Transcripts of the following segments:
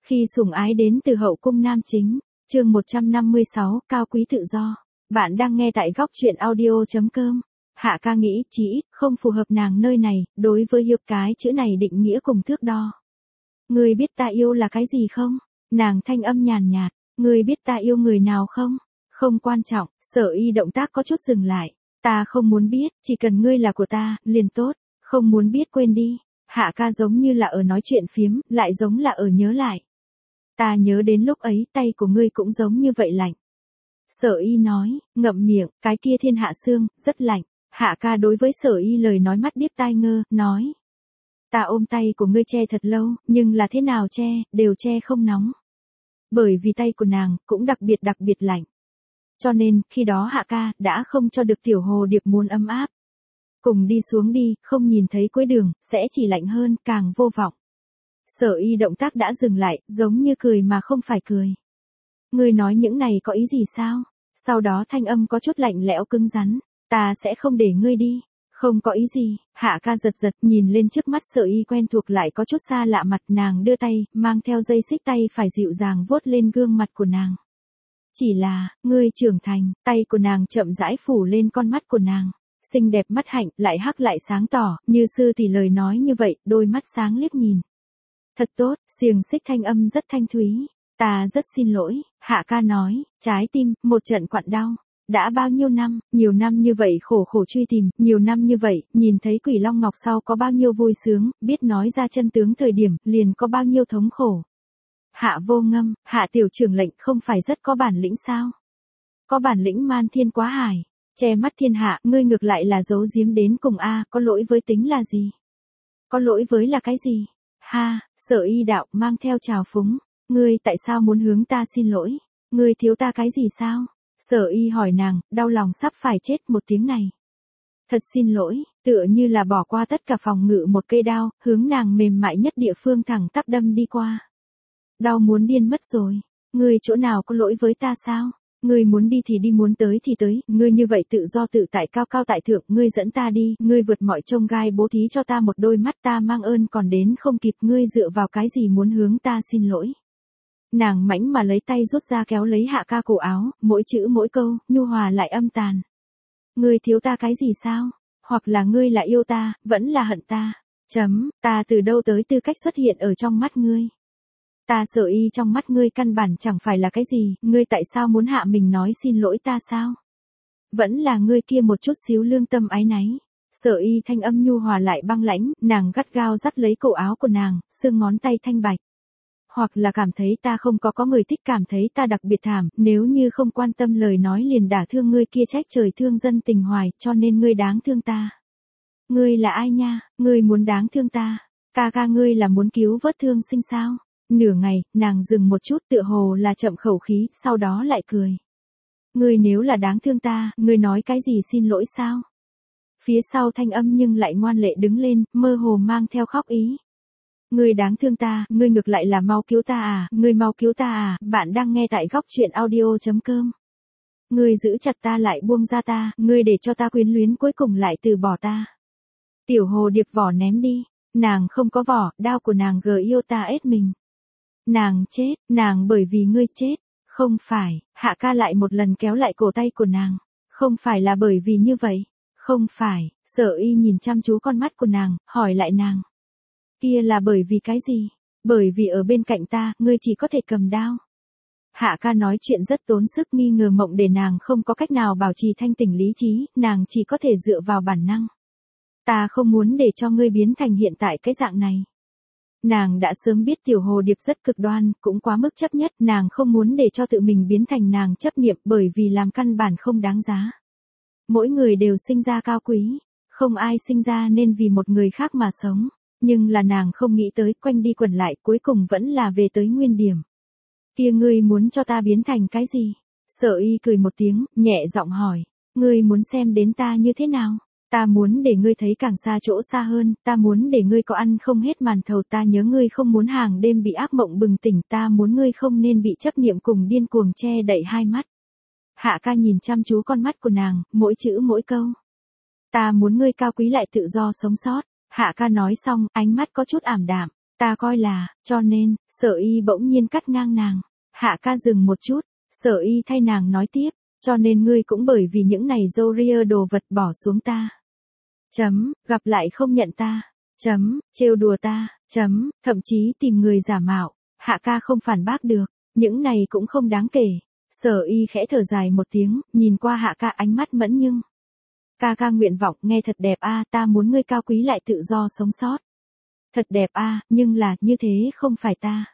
Khi sủng ái đến từ hậu cung nam chính, chương 156, cao quý tự do. Bạn đang nghe tại góc truyện audio.com. Hạ ca nghĩ chí ít không phù hợp nàng nơi này, đối với hiệp cái chữ này định nghĩa cùng thước đo. Ngươi biết ta yêu là cái gì không? Nàng thanh âm nhàn nhạt, ngươi biết ta yêu người nào không? Không quan trọng, Sở Y động tác có chút dừng lại. Ta không muốn biết, chỉ cần ngươi là của ta, liền tốt, không muốn biết quên đi. Hạ ca giống như là ở nói chuyện phiếm, lại giống là ở nhớ lại. Ta nhớ đến lúc ấy tay của ngươi cũng giống như vậy lạnh. Sở Y nói, ngậm miệng, cái kia thiên hạ xương, rất lạnh. Hạ ca đối với Sở Y lời nói mắt điếc tai ngơ, nói. Ta ôm tay của ngươi che thật lâu, nhưng là thế nào che, đều che không nóng. Bởi vì tay của nàng, cũng đặc biệt lạnh. Cho nên, khi đó Hạ ca, đã không cho được tiểu hồ điệp muốn ấm áp. Cùng đi xuống đi, không nhìn thấy cuối đường, sẽ chỉ lạnh hơn, càng vô vọng. Sở Y động tác đã dừng lại, giống như cười mà không phải cười. Ngươi nói những này có ý gì sao? Sau đó thanh âm có chút lạnh lẽo cứng rắn. Ta sẽ không để ngươi đi. Không có ý gì. Hạ ca giật nhìn lên trước mắt Sở Y quen thuộc lại có chút xa lạ mặt, nàng đưa tay, mang theo dây xích tay phải dịu dàng vuốt lên gương mặt của nàng. Chỉ là, ngươi trưởng thành, tay của nàng chậm rãi phủ lên con mắt của nàng. Xinh đẹp mắt hạnh, lại hắc lại sáng tỏ, như sư thì lời nói như vậy, đôi mắt sáng liếc nhìn. Thật tốt, xiềng xích thanh âm rất thanh thúy. Ta rất xin lỗi, Hạ ca nói, trái tim, một trận quặn đau. Đã bao nhiêu năm, nhiều năm như vậy khổ truy tìm, nhiều năm như vậy, nhìn thấy Quỷ Long Ngọc sau có bao nhiêu vui sướng, biết nói ra chân tướng thời điểm, liền có bao nhiêu thống khổ. Hạ Vô Ngâm, Hạ tiểu trưởng lệnh không phải rất có bản lĩnh sao? Có bản lĩnh man thiên quá hải, che mắt thiên hạ, ngươi ngược lại là giấu giếm đến cùng a, có lỗi với tính là gì? Có lỗi với là cái gì? Ha, Sở Y đạo mang theo trào phúng, ngươi tại sao muốn hướng ta xin lỗi? Ngươi thiếu ta cái gì sao? Sở Y hỏi nàng, đau lòng sắp phải chết một tiếng này. Thật xin lỗi, tựa như là bỏ qua tất cả phòng ngự một cây đao, hướng nàng mềm mại nhất địa phương thẳng tắp đâm đi qua. Đau muốn điên mất rồi, ngươi chỗ nào có lỗi với ta sao? Ngươi muốn đi thì đi, muốn tới thì tới, ngươi như vậy tự do tự tại cao cao tại thượng, ngươi dẫn ta đi, ngươi vượt mọi chông gai bố thí cho ta một đôi mắt, ta mang ơn còn đến không kịp, ngươi dựa vào cái gì muốn hướng ta xin lỗi? Nàng mãnh mà lấy tay rút ra kéo lấy Hạ ca cổ áo, mỗi chữ mỗi câu, nhu hòa lại âm tàn. Ngươi thiếu ta cái gì sao? Hoặc là ngươi là yêu ta, vẫn là hận ta. Ta từ đâu tới tư cách xuất hiện ở trong mắt ngươi? Ta Sở Y trong mắt ngươi căn bản chẳng phải là cái gì, ngươi tại sao muốn hạ mình nói xin lỗi ta sao? Vẫn là ngươi kia một chút xíu lương tâm áy náy. Sở Y thanh âm nhu hòa lại băng lãnh, nàng gắt gao dắt lấy cổ áo của nàng, xương ngón tay thanh bạch. Hoặc là cảm thấy ta không có người thích, cảm thấy ta đặc biệt thảm, nếu như không quan tâm lời nói liền đả thương ngươi kia trách trời thương dân tình hoài, cho nên ngươi đáng thương ta. Ngươi là ai nha, ngươi muốn đáng thương ta? Ca ngươi là muốn cứu vớt thương sinh sao? Nửa ngày, nàng dừng một chút tựa hồ là chậm khẩu khí, sau đó lại cười. Ngươi nếu là đáng thương ta, ngươi nói cái gì xin lỗi sao? Phía sau thanh âm nhưng lại ngoan lệ đứng lên, mơ hồ mang theo khóc ý. Ngươi đáng thương ta, ngươi ngược lại là mau cứu ta à, ngươi mau cứu ta à, bạn đang nghe tại góc truyện audio.com. Ngươi giữ chặt ta lại buông ra ta, ngươi để cho ta quyến luyến cuối cùng lại từ bỏ ta. Tiểu hồ điệp vỏ ném đi, nàng không có vỏ, đao của nàng gờ yêu ta ết mình. Nàng chết, nàng bởi vì ngươi chết, không phải, Hạ ca lại một lần kéo lại cổ tay của nàng, không phải là bởi vì như vậy, không phải, Sở Y nhìn chăm chú con mắt của nàng, hỏi lại nàng. Kia là bởi vì cái gì? Bởi vì ở bên cạnh ta, ngươi chỉ có thể cầm đao. Hạ ca nói chuyện rất tốn sức, nghi ngờ mộng để nàng không có cách nào bảo trì thanh tỉnh lý trí, nàng chỉ có thể dựa vào bản năng. Ta không muốn để cho ngươi biến thành hiện tại cái dạng này. Nàng đã sớm biết tiểu hồ điệp rất cực đoan, cũng quá mức chấp nhất, nàng không muốn để cho tự mình biến thành nàng chấp niệm, bởi vì làm căn bản không đáng giá. Mỗi người đều sinh ra cao quý, không ai sinh ra nên vì một người khác mà sống, nhưng là nàng không nghĩ tới, quanh đi quẩn lại, cuối cùng vẫn là về tới nguyên điểm. Kia ngươi muốn cho ta biến thành cái gì? Sở Y cười một tiếng, nhẹ giọng hỏi, ngươi muốn xem đến ta như thế nào? Ta muốn để ngươi thấy càng xa chỗ xa hơn, ta muốn để ngươi có ăn không hết màn thầu, ta nhớ ngươi không muốn hàng đêm bị ác mộng bừng tỉnh, ta muốn ngươi không nên bị chấp niệm cùng điên cuồng che đậy hai mắt. Hạ ca nhìn chăm chú con mắt của nàng, mỗi chữ mỗi câu. Ta muốn ngươi cao quý lại tự do sống sót. Hạ ca nói xong, ánh mắt có chút ảm đạm. Ta coi là, cho nên, Sở Y bỗng nhiên cắt ngang nàng. Hạ ca dừng một chút, Sở Y thay nàng nói tiếp, cho nên ngươi cũng bởi vì những này Zoria đồ vật bỏ xuống ta. Gặp lại không nhận ta. Trêu đùa ta. Thậm chí tìm người giả mạo. Hạ ca không phản bác được, những này cũng không đáng kể. Sở Y khẽ thở dài một tiếng, nhìn qua Hạ ca ánh mắt mẫn nhưng. Ca nguyện vọng nghe thật đẹp a, ta muốn ngươi cao quý lại tự do sống sót. Thật đẹp a, nhưng là, như thế không phải ta.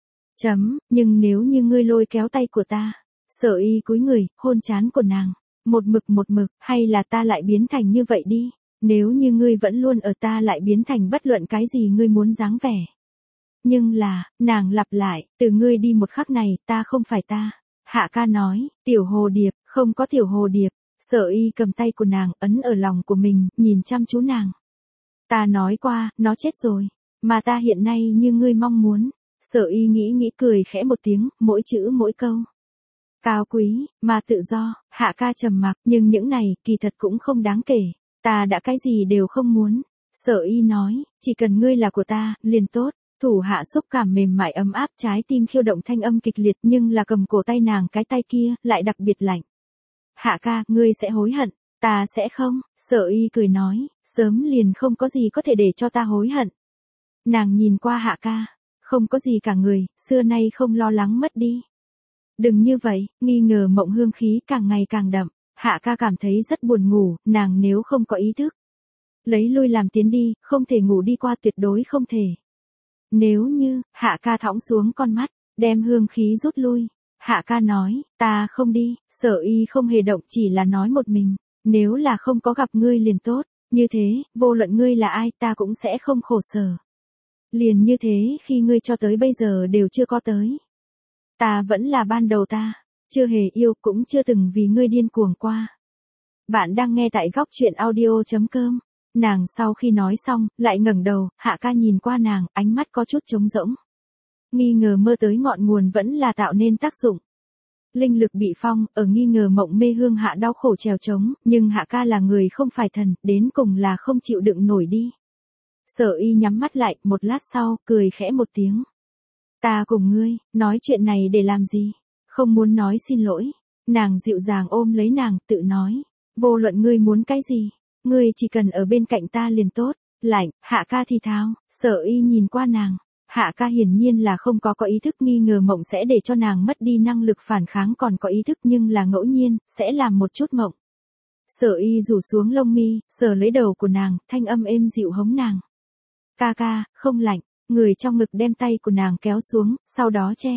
Nhưng nếu như ngươi lôi kéo tay của ta. Sở Y cúi người, hôn trán của nàng. Một mực, hay là ta lại biến thành như vậy đi. Nếu như ngươi vẫn luôn ở ta lại biến thành bất luận cái gì ngươi muốn dáng vẻ. Nhưng là, nàng lặp lại, từ ngươi đi một khắc này, ta không phải ta. Hạ ca nói, tiểu hồ điệp, không có tiểu hồ điệp. Sở Y cầm tay của nàng, ấn ở lòng của mình, nhìn chăm chú nàng. Ta nói qua, nó chết rồi. Mà ta hiện nay như ngươi mong muốn. Sở Y nghĩ cười khẽ một tiếng, mỗi chữ mỗi câu. Cao quý, mà tự do. Hạ ca trầm mặc, nhưng những này, kỳ thật cũng không đáng kể. Ta đã cái gì đều không muốn. Sở Y nói, chỉ cần ngươi là của ta, liền tốt. Thủ hạ xúc cảm mềm mại ấm áp, trái tim khiêu động thanh âm kịch liệt, nhưng là cầm cổ tay nàng cái tay kia, lại đặc biệt lạnh. Hạ ca, ngươi sẽ hối hận. Ta sẽ không. Sở Y cười nói, sớm liền không có gì có thể để cho ta hối hận. Nàng nhìn qua Hạ ca, không có gì cả người, xưa nay không lo lắng mất đi. Đừng như vậy, nghi ngờ mộng hương khí càng ngày càng đậm. Hạ ca cảm thấy rất buồn ngủ, nàng nếu không có ý thức. Lấy lui làm tiến đi, không thể ngủ đi qua, tuyệt đối không thể. Nếu như, Hạ ca thõng xuống con mắt, đem hương khí rút lui. Hạ ca nói, ta không đi. Sở Y không hề động, chỉ là nói một mình. Nếu là không có gặp ngươi liền tốt, như thế, vô luận ngươi là ai ta cũng sẽ không khổ sở. Liền như thế khi ngươi cho tới bây giờ đều chưa có tới. Ta vẫn là ban đầu ta, chưa hề yêu cũng chưa từng vì ngươi điên cuồng qua. Bạn đang nghe tại góc truyện audio.com. Nàng sau khi nói xong, lại ngẩng đầu, Hạ ca nhìn qua nàng, ánh mắt có chút trống rỗng. Nghi ngờ mơ tới ngọn nguồn vẫn là tạo nên tác dụng. Linh lực bị phong, ở nghi ngờ mộng mê hương hạ đau khổ trèo trống, nhưng Hạ ca là người không phải thần, đến cùng là không chịu đựng nổi đi. Sở Y nhắm mắt lại, một lát sau, cười khẽ một tiếng. Ta cùng ngươi, nói chuyện này để làm gì? Không muốn nói xin lỗi. Nàng dịu dàng ôm lấy nàng, tự nói. Vô luận ngươi muốn cái gì, ngươi chỉ cần ở bên cạnh ta liền tốt. Lạnh, Hạ ca thì thào. Sở Y nhìn qua nàng. Hạ ca hiển nhiên là không có ý thức, nghi ngờ mộng sẽ để cho nàng mất đi năng lực phản kháng, còn có ý thức nhưng là ngẫu nhiên, sẽ làm một chút mộng. Sở Y rủ xuống lông mi, sờ lấy đầu của nàng, thanh âm êm dịu hống nàng. Ca, không lạnh. Người trong ngực đem tay của nàng kéo xuống, sau đó che.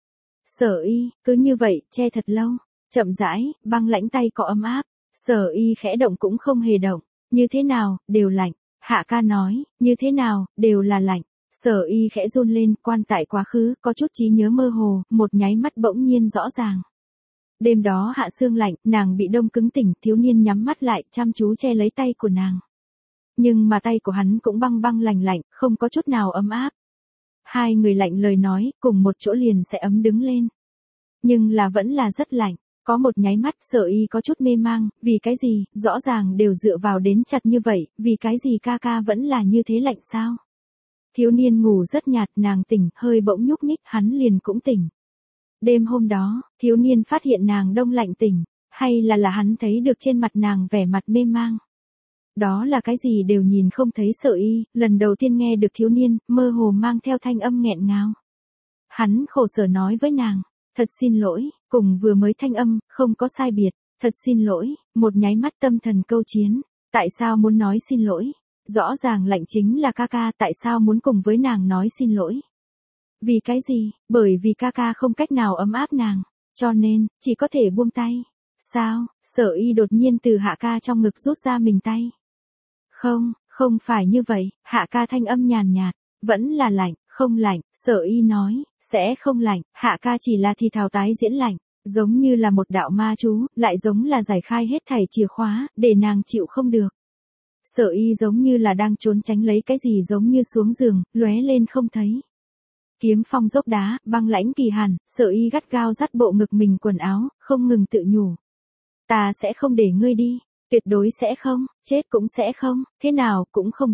Sở Y, cứ như vậy, che thật lâu. Chậm rãi, băng lãnh tay có ấm áp. Sở Y khẽ động cũng không hề động. Như thế nào, đều lạnh. Hạ ca nói, như thế nào, đều là lạnh. Sở Y khẽ run lên, quan tại quá khứ, có chút trí nhớ mơ hồ, một nháy mắt bỗng nhiên rõ ràng. Đêm đó hạ sương lạnh, nàng bị đông cứng tỉnh, thiếu niên nhắm mắt lại, chăm chú che lấy tay của nàng. Nhưng mà tay của hắn cũng băng lạnh, không có chút nào ấm áp. Hai người lạnh lời nói, cùng một chỗ liền sẽ ấm đứng lên. Nhưng là vẫn là rất lạnh. Có một nháy mắt Sở Y có chút mê mang, vì cái gì, rõ ràng đều dựa vào đến chặt như vậy, vì cái gì ca vẫn là như thế lạnh sao? Thiếu niên ngủ rất nhạt, nàng tỉnh, hơi bỗng nhúc nhích, hắn liền cũng tỉnh. Đêm hôm đó, thiếu niên phát hiện nàng đông lạnh tỉnh, hay là hắn thấy được trên mặt nàng vẻ mặt mê mang. Đó là cái gì đều nhìn không thấy. Sở Y, lần đầu tiên nghe được thiếu niên, mơ hồ mang theo thanh âm nghẹn ngào. Hắn khổ sở nói với nàng, thật xin lỗi, cùng vừa mới thanh âm, không có sai biệt, thật xin lỗi, một nháy mắt tâm thần câu chiến, tại sao muốn nói xin lỗi? Rõ ràng lạnh chính là ca, tại sao muốn cùng với nàng nói xin lỗi? Vì cái gì? Bởi vì ca không cách nào ấm áp nàng, cho nên, chỉ có thể buông tay. Sao? Sở Y đột nhiên từ Hạ ca trong ngực rút ra mình tay. Không phải như vậy. Hạ ca thanh âm nhàn nhạt, vẫn là lạnh, không lạnh. Sở Y nói, sẽ không lạnh. Hạ ca chỉ là thì thào tái diễn lạnh, giống như là một đạo ma chú, lại giống là giải khai hết thảy chìa khóa, để nàng chịu không được. Sở Y giống như là đang trốn tránh lấy cái gì, giống như xuống giường, lóe lên không thấy. Kiếm phong dốc đá, băng lãnh kỳ hàn. Sở Y gắt gao dắt bộ ngực mình quần áo, không ngừng tự nhủ. Ta sẽ không để ngươi đi, tuyệt đối sẽ không, chết cũng sẽ không, thế nào cũng không biết.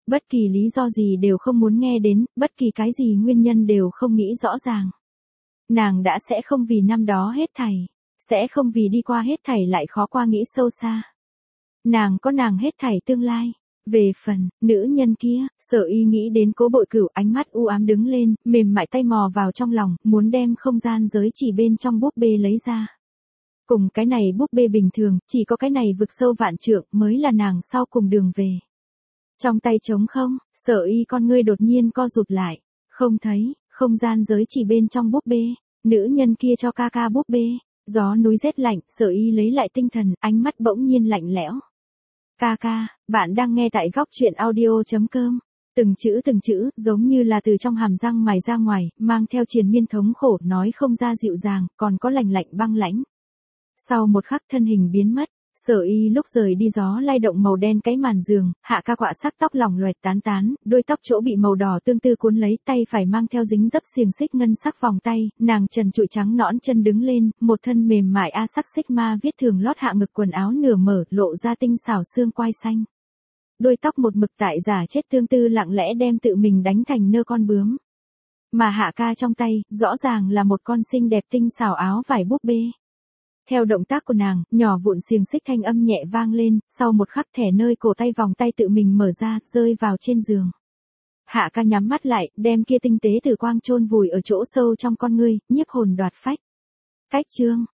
Bất kỳ lý do gì đều không muốn nghe đến, bất kỳ cái gì nguyên nhân đều không nghĩ rõ ràng. Nàng đã sẽ không vì năm đó hết thảy, sẽ không vì đi qua hết thảy lại khó qua nghĩ sâu xa. Nàng có nàng hết thảy tương lai. Về phần, nữ nhân kia, Sở Y nghĩ đến Cố Bội Cửu, ánh mắt u ám đứng lên, mềm mại tay mò vào trong lòng, muốn đem không gian giới chỉ bên trong búp bê lấy ra. Cùng cái này búp bê bình thường, chỉ có cái này vực sâu vạn trượng mới là nàng sau cùng đường về. Trong tay trống không, Sở Y con ngươi đột nhiên co rụt lại, không thấy, không gian giới chỉ bên trong búp bê, nữ nhân kia cho ca ca búp bê, gió núi rét lạnh, Sở Y lấy lại tinh thần, ánh mắt bỗng nhiên lạnh lẽo. Ca ca, bạn đang nghe tại góc truyện audio.com. Từng chữ, giống như là từ trong hàm răng mài ra ngoài, mang theo triền miên thống khổ, nói không ra dịu dàng, còn có lạnh lạnh băng lãnh. Sau một khắc thân hình biến mất, Sở Y lúc rời đi gió lay động màu đen cái màn giường, Hạ Ca quạ sắc tóc lỏng loẹt tán tán, đôi tóc chỗ bị màu đỏ tương tư cuốn lấy, tay phải mang theo dính dấp xiềng xích ngân sắc vòng tay, nàng trần trụi trắng nõn chân đứng lên, một thân mềm mại a sắc xích ma viết thường lót hạ ngực quần áo nửa mở, lộ ra tinh xảo xương quai xanh. Đôi tóc một mực tại giả chết tương tư lặng lẽ đem tự mình đánh thành nơ con bướm. Mà Hạ Ca trong tay, rõ ràng là một con xinh đẹp tinh xảo áo vải búp bê. Theo động tác của nàng, nhỏ vụn xiềng xích thanh âm nhẹ vang lên, sau một khắc thẻ nơi cổ tay vòng tay tự mình mở ra, rơi vào trên giường. Hạ Ca nhắm mắt lại, đem kia tinh tế tử quang chôn vùi ở chỗ sâu trong con ngươi, nhiếp hồn đoạt phách. Cách chương